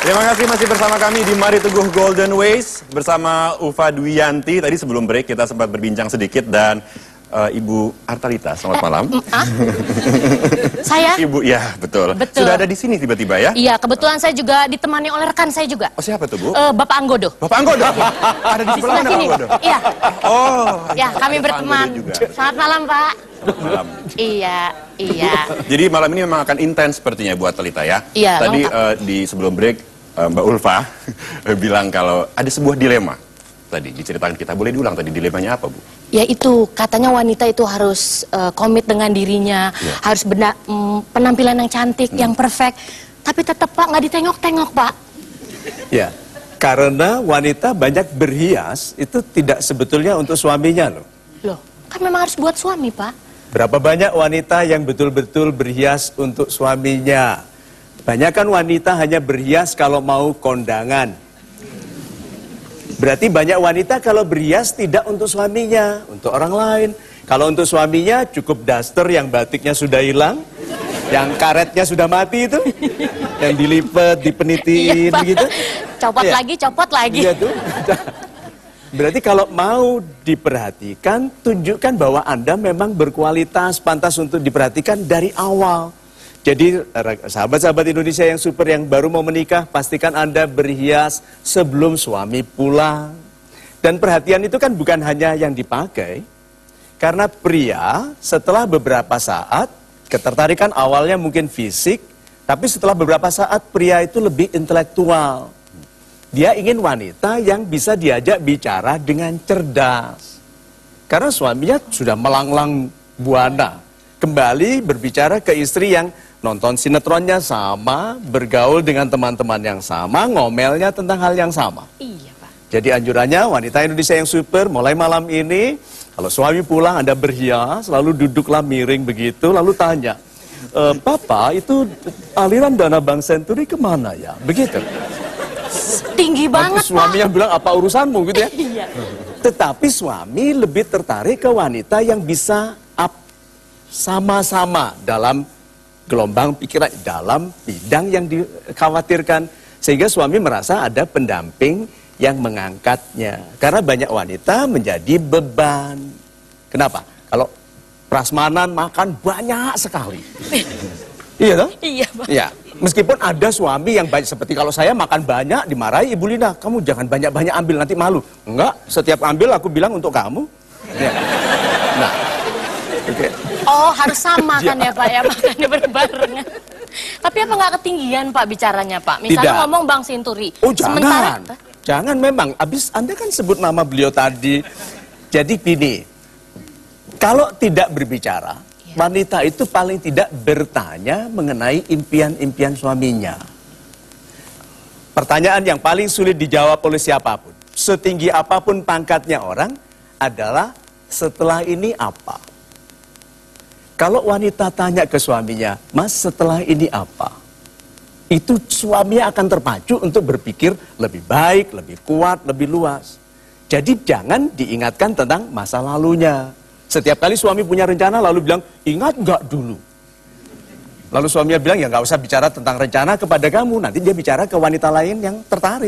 Terima kasih masih bersama kami di Mari Teguh Golden Ways bersama Ufa Dwiyanti. Tadi sebelum break kita sempat berbincang sedikit dan Ibu Artalita, selamat malam. Saya? Ibu, ya betul. Sudah ada di sini tiba-tiba ya? Iya, kebetulan saya juga ditemani oleh rekan saya juga. Oh, siapa tuh, Bu? Bapak Anggodo. Bapak Anggodo? Ada di sebelah sini. Anggodo? Iya. Oh. Ya, kami berteman. Selamat malam, Pak. Malam. Iya. Jadi malam ini memang akan intens sepertinya buat Talita ya? Iya. Tadi di sebelum break Mbak Ulfa bilang kalau ada sebuah dilema. Tadi diceritakan kita, boleh diulang tadi dilemanya apa, Bu? Ya itu, katanya wanita itu harus komit dengan dirinya, harus penampilan yang cantik, yang perfect. Tapi tetap Pak, nggak ditengok-tengok Pak. Ya, karena wanita banyak berhias, itu tidak sebetulnya untuk suaminya loh. Loh, kan memang harus buat suami Pak. Berapa banyak wanita yang betul-betul berhias untuk suaminya? Banyak kan wanita hanya berhias kalau mau kondangan. Berarti banyak wanita kalau berhias tidak untuk suaminya, untuk orang lain. Kalau untuk suaminya cukup daster yang batiknya sudah hilang, yang karetnya sudah mati itu, yang dilipat, dipenitin gitu. Copot lagi. Iya tuh. Berarti kalau mau diperhatikan, tunjukkan bahwa Anda memang berkualitas, pantas untuk diperhatikan dari awal. Jadi sahabat-sahabat Indonesia yang super yang baru mau menikah, pastikan Anda berhias sebelum suami pulang. Dan perhatian itu kan bukan hanya yang dipakai. Karena pria setelah beberapa saat, ketertarikan awalnya mungkin fisik, tapi setelah beberapa saat pria itu lebih intelektual. Dia ingin wanita yang bisa diajak bicara dengan cerdas. Karena suaminya sudah melanglang buana. Kembali berbicara ke istri yang nonton sinetronnya sama, bergaul dengan teman-teman yang sama, ngomelnya tentang hal yang sama. Iya, Pak. Jadi anjurannya wanita Indonesia yang super, mulai malam ini, kalau suami pulang Anda berhias, lalu duduklah miring begitu, lalu tanya, Papa itu aliran dana Bank Senturi kemana ya? Begitu. Tinggi banget, Pak. Suaminya bilang, apa urusanmu gitu ya? Iya. Tetapi suami lebih tertarik ke wanita yang bisa sama-sama dalam gelombang pikiran, dalam bidang yang dikhawatirkan. Sehingga suami merasa ada pendamping yang mengangkatnya. Karena banyak wanita menjadi beban. Kenapa? Kalau prasmanan makan banyak sekali. Iya toh? Iya, Pak. Ya. Meskipun ada suami yang banyak, seperti kalau saya makan banyak, dimarahi Ibu Lina, kamu jangan banyak-banyak ambil, nanti malu. Enggak, setiap ambil aku bilang untuk kamu. Ya. Nah, oke. Oh, harus sama kan ya Pak ya, makannya berbarengan. Tapi apa nggak ketinggian Pak bicaranya Pak? Misalnya Tidak. ngomong Bank Senturi. Oh jangan, jangan memang. Abis Anda kan sebut nama beliau tadi. Jadi gini, kalau tidak berbicara, wanita itu paling tidak bertanya mengenai impian-impian suaminya. Pertanyaan yang paling sulit dijawab oleh siapapun, setinggi apapun pangkatnya orang, adalah setelah ini apa? Kalau wanita tanya ke suaminya, Mas setelah ini apa? Itu suaminya akan terpacu untuk berpikir lebih baik, lebih kuat, lebih luas. Jadi jangan diingatkan tentang masa lalunya. Setiap kali suami punya rencana lalu bilang, ingat nggak dulu? Lalu suaminya bilang, ya nggak usah bicara tentang rencana kepada kamu, nanti dia bicara ke wanita lain yang tertarik.